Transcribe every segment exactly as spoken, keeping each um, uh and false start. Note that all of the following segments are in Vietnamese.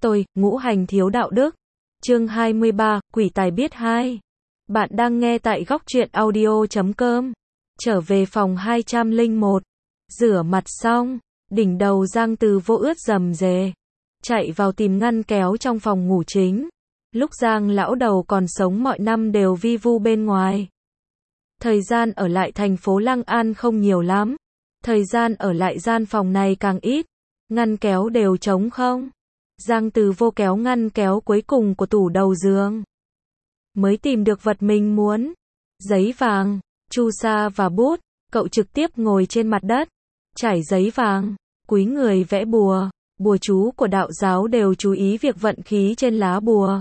Tôi, ngũ hành thiếu đạo đức. Chương hai mươi ba, quỷ tài biết hai. Bạn đang nghe tại góc truyện audio chấm com. Trở về phòng hai trăm lẻ một. Rửa mặt xong, đỉnh đầu Giang Từ Vô ướt rầm rề. Chạy vào tìm ngăn kéo trong phòng ngủ chính. Lúc Giang lão đầu còn sống mọi năm đều vi vu bên ngoài. Thời gian ở lại thành phố Lăng An không nhiều lắm. Thời gian ở lại gian phòng này càng ít. Ngăn kéo đều trống không. Giang Từ Vô kéo ngăn kéo cuối cùng của tủ đầu giường. Mới tìm được vật mình muốn. Giấy vàng, chu sa và bút. Cậu trực tiếp ngồi trên mặt đất. Trải giấy vàng. Cúi người vẽ bùa. Bùa chú của đạo giáo đều chú ý việc vận khí trên lá bùa.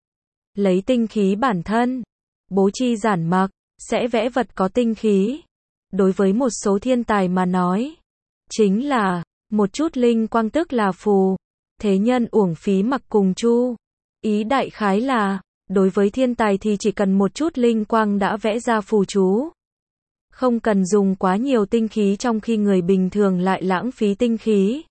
Lấy tinh khí bản thân. Bố chi giản mặc. Sẽ vẽ vật có tinh khí. Đối với một số thiên tài mà nói. Chính là một chút linh quang tức là phù. Thế nhân uổng phí mặc cùng chu. Ý đại khái là, đối với thiên tài thì chỉ cần một chút linh quang đã vẽ ra phù chú. Không cần dùng quá nhiều tinh khí trong khi người bình thường lại lãng phí tinh khí.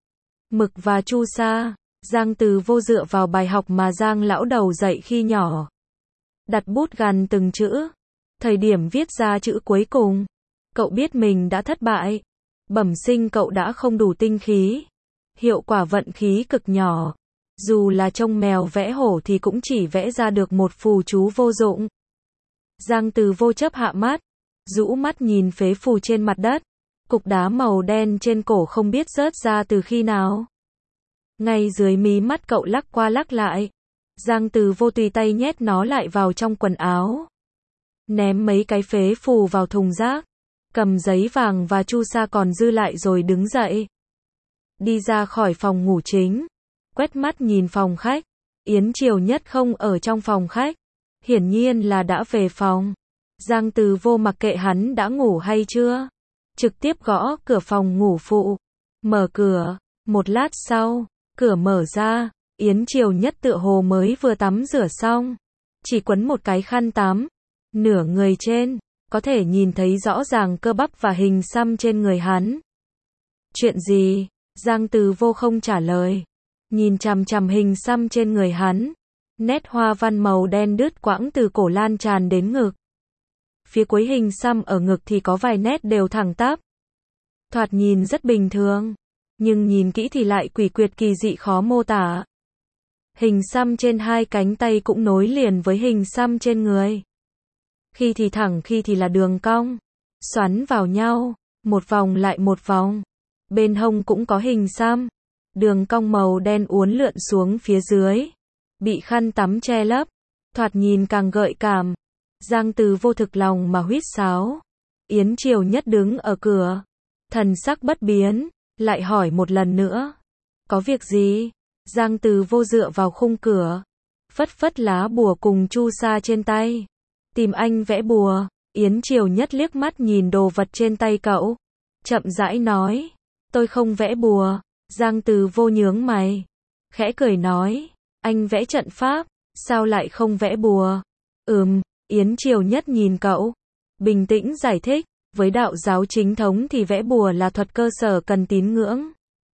Mực và chu sa, Giang Từ Vô dựa vào bài học mà Giang lão đầu dạy khi nhỏ. Đặt bút gằn từng chữ. Thời điểm viết ra chữ cuối cùng, cậu biết mình đã thất bại. Bẩm sinh cậu đã không đủ tinh khí. Hiệu quả vận khí cực nhỏ. Dù là trông mèo vẽ hổ thì cũng chỉ vẽ ra được một phù chú vô dụng. Giang Từ Vô chớp hạ mắt, rũ mắt nhìn phế phù trên mặt đất. Cục đá màu đen trên cổ không biết rớt ra từ khi nào. Ngay dưới mí mắt cậu lắc qua lắc lại. Giang Từ Vô tùy tay nhét nó lại vào trong quần áo. Ném mấy cái phế phù vào thùng rác. Cầm giấy vàng và chu sa còn dư lại rồi đứng dậy. Đi ra khỏi phòng ngủ chính. Quét mắt nhìn phòng khách. Yến Triều Nhất không ở trong phòng khách. Hiển nhiên là đã về phòng. Giang Từ Vô mặc kệ hắn đã ngủ hay chưa. Trực tiếp gõ cửa phòng ngủ phụ. Mở cửa. Một lát sau, cửa mở ra. Yến Triều Nhất tựa hồ mới vừa tắm rửa xong. Chỉ quấn một cái khăn tắm. Nửa người trên, có thể nhìn thấy rõ ràng cơ bắp và hình xăm trên người hắn. Chuyện gì? Giang Từ Vô không trả lời. Nhìn chằm chằm hình xăm trên người hắn. Nét hoa văn màu đen đứt quãng từ cổ lan tràn đến ngực. Phía cuối hình xăm ở ngực thì có vài nét đều thẳng tắp. Thoạt nhìn rất bình thường. Nhưng nhìn kỹ thì lại quỷ quyệt kỳ dị khó mô tả. Hình xăm trên hai cánh tay cũng nối liền với hình xăm trên người. Khi thì thẳng khi thì là đường cong. Xoắn vào nhau. Một vòng lại một vòng. Bên hông cũng có hình xăm. Đường cong màu đen uốn lượn xuống phía dưới. Bị khăn tắm che lấp. Thoạt nhìn càng gợi cảm. Giang Từ Vô thực lòng mà huýt sáo. Yến Triều Nhất đứng ở cửa. Thần sắc bất biến. Lại hỏi một lần nữa. Có việc gì? Giang Từ Vô dựa vào khung cửa. Phất phất lá bùa cùng chu sa trên tay. Tìm anh vẽ bùa. Yến Triều Nhất liếc mắt nhìn đồ vật trên tay cậu. Chậm rãi nói. Tôi không vẽ bùa. Giang Từ Vô nhướng mày. Khẽ cười nói. Anh vẽ trận pháp. Sao lại không vẽ bùa? Ừm. Yến Triều Nhất nhìn cậu. Bình tĩnh giải thích. Với đạo giáo chính thống thì vẽ bùa là thuật cơ sở cần tín ngưỡng.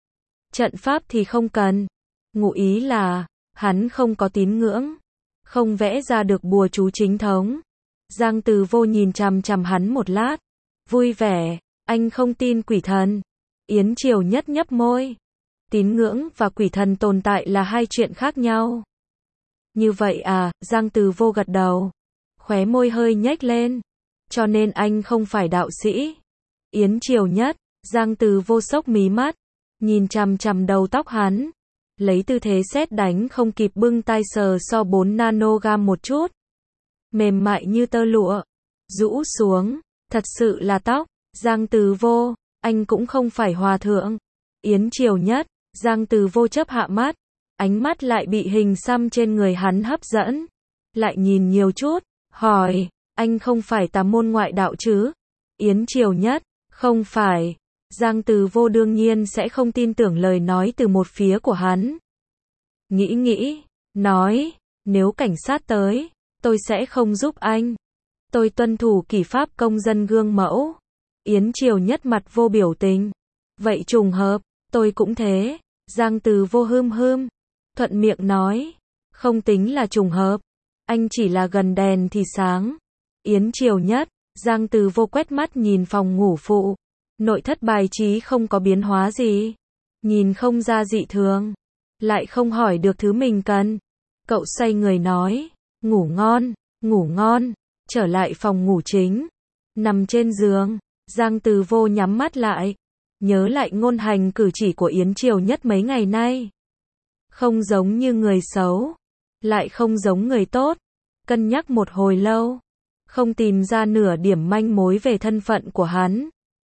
Trận pháp thì không cần. Ngụ ý là, hắn không có tín ngưỡng. Không vẽ ra được bùa chú chính thống. Giang Từ Vô nhìn chằm chằm hắn một lát. Vui vẻ. Anh không tin quỷ thần. Yến Triều Nhất nhấp môi. Tín ngưỡng và quỷ thần tồn tại là hai chuyện khác nhau. Như vậy à? Giang Từ Vô gật đầu. Khóe môi hơi nhếch lên. Cho nên anh không phải đạo sĩ. Yến Triều Nhất. Giang Từ Vô sốc mí mắt. Nhìn chằm chằm đầu tóc hắn. Lấy tư thế sét đánh không kịp bưng tay sờ so bốn nanogam một chút. Mềm mại như tơ lụa. Rũ xuống. Thật sự là tóc. Giang Từ Vô. Anh cũng không phải hòa thượng. Yến Triều Nhất. Giang Từ Vô chớp hạ mắt. Ánh mắt lại bị hình xăm trên người hắn hấp dẫn. Lại nhìn nhiều chút. Hỏi. Anh không phải tà môn ngoại đạo chứ? Yến Triều Nhất. Không phải. Giang Từ Vô đương nhiên sẽ không tin tưởng lời nói từ một phía của hắn. Nghĩ nghĩ. Nói. Nếu cảnh sát tới. Tôi sẽ không giúp anh. Tôi tuân thủ kỷ pháp công dân gương mẫu. Yến Triều Nhất mặt vô biểu tình. Vậy trùng hợp. Tôi cũng thế. Giang Từ Vô hưm hưm. thuận miệng nói. Không tính là trùng hợp. Anh chỉ là gần đèn thì sáng. Yến Triều Nhất, Giang Từ Vô quét mắt nhìn phòng ngủ phụ. Nội thất bài trí không có biến hóa gì. Nhìn không ra dị thường. Lại không hỏi được thứ mình cần. Cậu xoay người nói. Ngủ ngon, ngủ ngon. Trở lại phòng ngủ chính. Nằm trên giường. Giang Từ Vô nhắm mắt lại. Nhớ lại ngôn hành cử chỉ của Yến Triều Nhất mấy ngày nay. Không giống như người xấu. Lại không giống người tốt. Cân nhắc một hồi lâu. Không tìm ra nửa điểm manh mối về thân phận của hắn.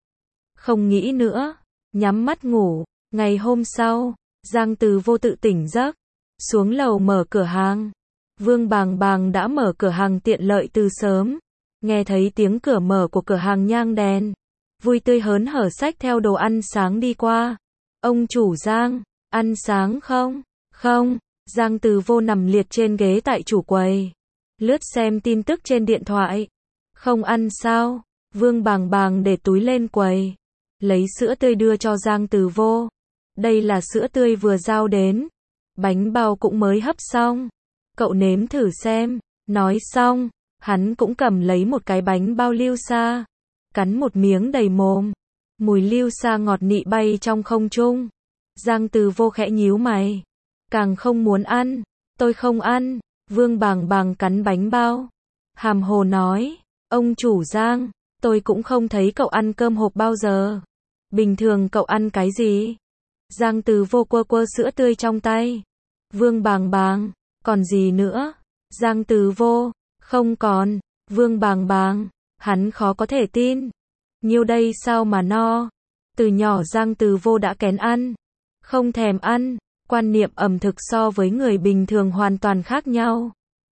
Không nghĩ nữa. Nhắm mắt ngủ. Ngày hôm sau, Giang Từ Vô tự tỉnh giấc. Xuống lầu mở cửa hàng. Vương Bàng Bàng đã mở cửa hàng tiện lợi từ sớm. Nghe thấy tiếng cửa mở của cửa hàng nhang đèn. Vui tươi hớn hở xách theo đồ ăn sáng đi qua. Ông chủ Giang, ăn sáng không? Không. Giang Từ Vô nằm liệt trên ghế tại chủ quầy. Lướt xem tin tức trên điện thoại. Không ăn sao? Vương Bàng Bàng để túi lên quầy. Lấy sữa tươi đưa cho Giang Từ Vô. Đây là sữa tươi vừa giao đến. Bánh bao cũng mới hấp xong. Cậu nếm thử xem. Nói xong, hắn cũng cầm lấy một cái bánh bao lưu sa. Cắn một miếng đầy mồm. Mùi lưu sa ngọt nị bay trong không trung. Giang Từ Vô khẽ nhíu mày. Càng không muốn ăn. Tôi không ăn. Vương Bàng Bàng cắn bánh bao. Hàm hồ nói. Ông chủ Giang, tôi cũng không thấy cậu ăn cơm hộp bao giờ. Bình thường cậu ăn cái gì? Giang Từ Vô quơ quơ sữa tươi trong tay. Vương Bàng Bàng, còn gì nữa? Giang Từ Vô, không còn. Vương Bàng Bàng, hắn khó có thể tin. Nhiêu đây sao mà no? Từ nhỏ Giang Từ Vô đã kén ăn. Không thèm ăn. Quan niệm ẩm thực so với người bình thường hoàn toàn khác nhau.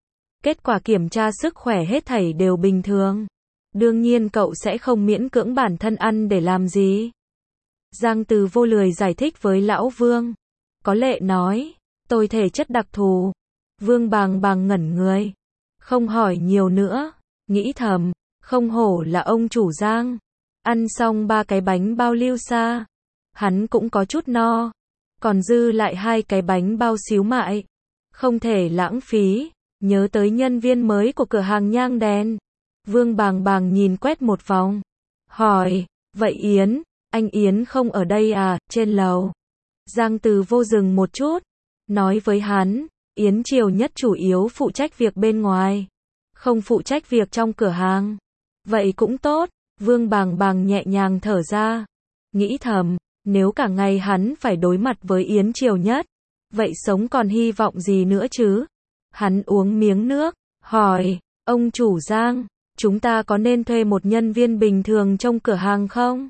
Kết quả kiểm tra sức khỏe hết thảy đều bình thường. Đương nhiên cậu sẽ không miễn cưỡng bản thân ăn để làm gì. Giang Từ Vô lười giải thích với lão Vương. Có lệ nói, tôi thể chất đặc thù. Vương Bàng Bàng ngẩn người. Không hỏi nhiều nữa. Nghĩ thầm, không hổ là ông chủ Giang. Ăn xong ba cái bánh bao lưu sa. Hắn cũng có chút no. Còn dư lại hai cái bánh bao xíu mại. Không thể lãng phí. Nhớ tới nhân viên mới của cửa hàng nhang đèn. Vương Bàng Bàng nhìn quét một vòng. Hỏi, vậy Yến, anh Yến không ở đây à, trên lầu. Giang Từ Vô dừng một chút. Nói với hắn, Yến Triều Nhất chủ yếu phụ trách việc bên ngoài. Không phụ trách việc trong cửa hàng. Vậy cũng tốt. Vương Bàng Bàng nhẹ nhàng thở ra. Nghĩ thầm, nếu cả ngày hắn phải đối mặt với Yến Triều Nhất. Vậy sống còn hy vọng gì nữa chứ? Hắn uống miếng nước, hỏi, ông chủ Giang, chúng ta có nên thuê một nhân viên bình thường trong cửa hàng không?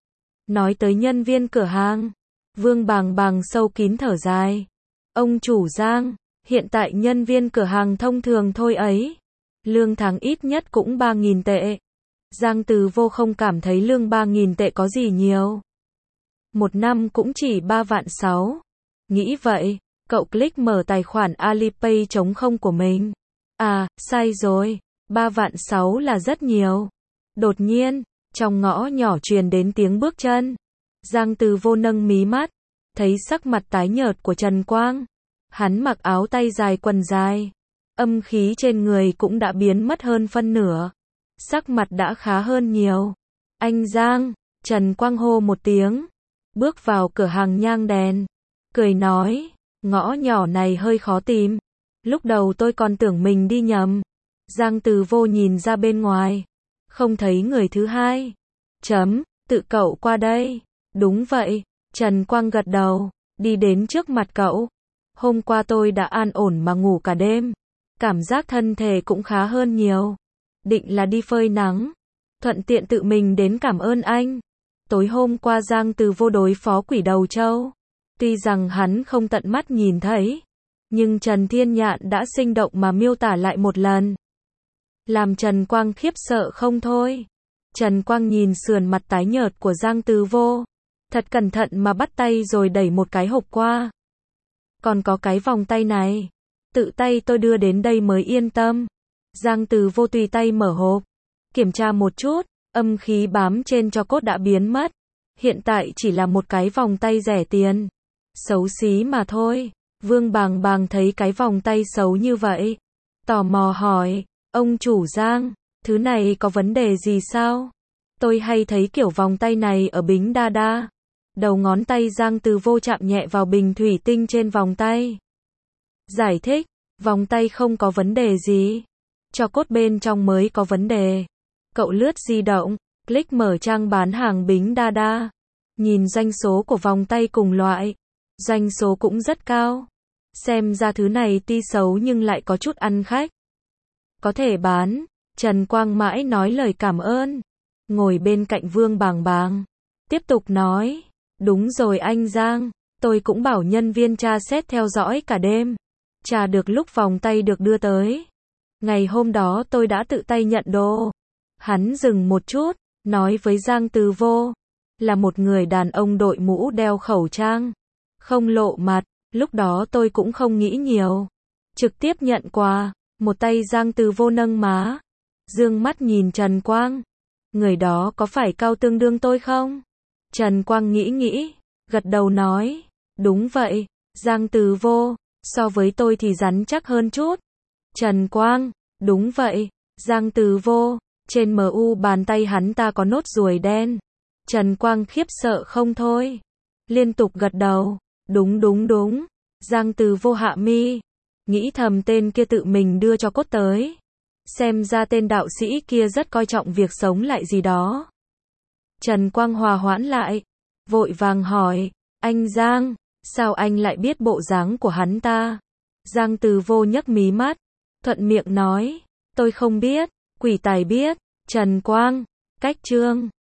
Nói tới nhân viên cửa hàng, Vương Bàng Bàng sâu kín thở dài. Ông chủ Giang, hiện tại nhân viên cửa hàng thông thường thôi ấy. Lương tháng ít nhất cũng ba nghìn tệ. Giang Từ Vô không cảm thấy lương ba nghìn tệ có gì nhiều. Một năm cũng chỉ ba vạn sáu. Nghĩ vậy, cậu click mở tài khoản Alipay trống không của mình. À, sai rồi. ba vạn sáu là rất nhiều. Đột nhiên, trong ngõ nhỏ truyền đến tiếng bước chân. Giang Từ Vô nâng mí mắt. Thấy sắc mặt tái nhợt của Trần Quang. Hắn mặc áo tay dài quần dài. Âm khí trên người cũng đã biến mất hơn phân nửa. Sắc mặt đã khá hơn nhiều. Anh Giang, Trần Quang hô một tiếng. Bước vào cửa hàng nhang đèn. Cười nói, ngõ nhỏ này hơi khó tìm. Lúc đầu tôi còn tưởng mình đi nhầm. Giang Từ Vô nhìn ra bên ngoài. Không thấy người thứ hai. Chấm, tự cậu qua đây. Đúng vậy. Trần Quang gật đầu. Đi đến trước mặt cậu. Hôm qua tôi đã an ổn mà ngủ cả đêm. Cảm giác thân thể cũng khá hơn nhiều. Định là đi phơi nắng. Thuận tiện tự mình đến cảm ơn anh. Tối hôm qua Giang Từ Vô đối phó quỷ đầu trâu. Tuy rằng hắn không tận mắt nhìn thấy. Nhưng Trần Thiên Nhạn đã sinh động mà miêu tả lại một lần. Làm Trần Quang khiếp sợ không thôi. Trần Quang nhìn sườn mặt tái nhợt của Giang Từ Vô. Thật cẩn thận mà bắt tay rồi đẩy một cái hộp qua. Còn có cái vòng tay này. Tự tay tôi đưa đến đây mới yên tâm. Giang Từ Vô tùy tay mở hộp. Kiểm tra một chút. Âm khí bám trên tro cốt đã biến mất. Hiện tại chỉ là một cái vòng tay rẻ tiền. Xấu xí mà thôi. Vương Bàng Bàng thấy cái vòng tay xấu như vậy, tò mò hỏi, ông chủ Giang, thứ này có vấn đề gì sao? Tôi hay thấy kiểu vòng tay này ở Bính Đa Đa. Đầu ngón tay Giang Từ Vô chạm nhẹ vào bình thủy tinh trên vòng tay. Giải thích, vòng tay không có vấn đề gì. Cho cốt bên trong mới có vấn đề. Cậu lướt di động, click mở trang bán hàng Bính Đa Đa. Nhìn doanh số của vòng tay cùng loại. Doanh số cũng rất cao. Xem ra thứ này tuy xấu nhưng lại có chút ăn khách. Có thể bán. Trần Quang mãi nói lời cảm ơn. Ngồi bên cạnh Vương Bàng Bàng. Tiếp tục nói. Đúng rồi anh Giang. Tôi cũng bảo nhân viên tra xét theo dõi cả đêm. Tra được lúc vòng tay được đưa tới. Ngày hôm đó tôi đã tự tay nhận đồ. Hắn dừng một chút. Nói với Giang Từ Vô. Là một người đàn ông đội mũ đeo khẩu trang. Không lộ mặt. Lúc đó tôi cũng không nghĩ nhiều. Trực tiếp nhận quà. Một tay Giang Từ Vô nâng má. Dương mắt nhìn Trần Quang. Người đó có phải cao tương đương tôi không? Trần Quang nghĩ nghĩ. Gật đầu nói. Đúng vậy. Giang Từ Vô. So với tôi thì rắn chắc hơn chút. Trần Quang. Đúng vậy. Giang Từ Vô. Trên em u bàn tay hắn ta có nốt ruồi đen. Trần Quang khiếp sợ không thôi. Liên tục gật đầu. Đúng đúng đúng. Giang Từ Vô hạ mi. Nghĩ thầm tên kia tự mình đưa cho cốt tới. Xem ra tên đạo sĩ kia rất coi trọng việc sống lại gì đó. Trần Quang hòa hoãn lại. Vội vàng hỏi. Anh Giang. Sao anh lại biết bộ dáng của hắn ta? Giang Từ Vô nhấc mí mắt. Thuận miệng nói. Tôi không biết. Quỷ tài biết. Trần Quang. Cách chương.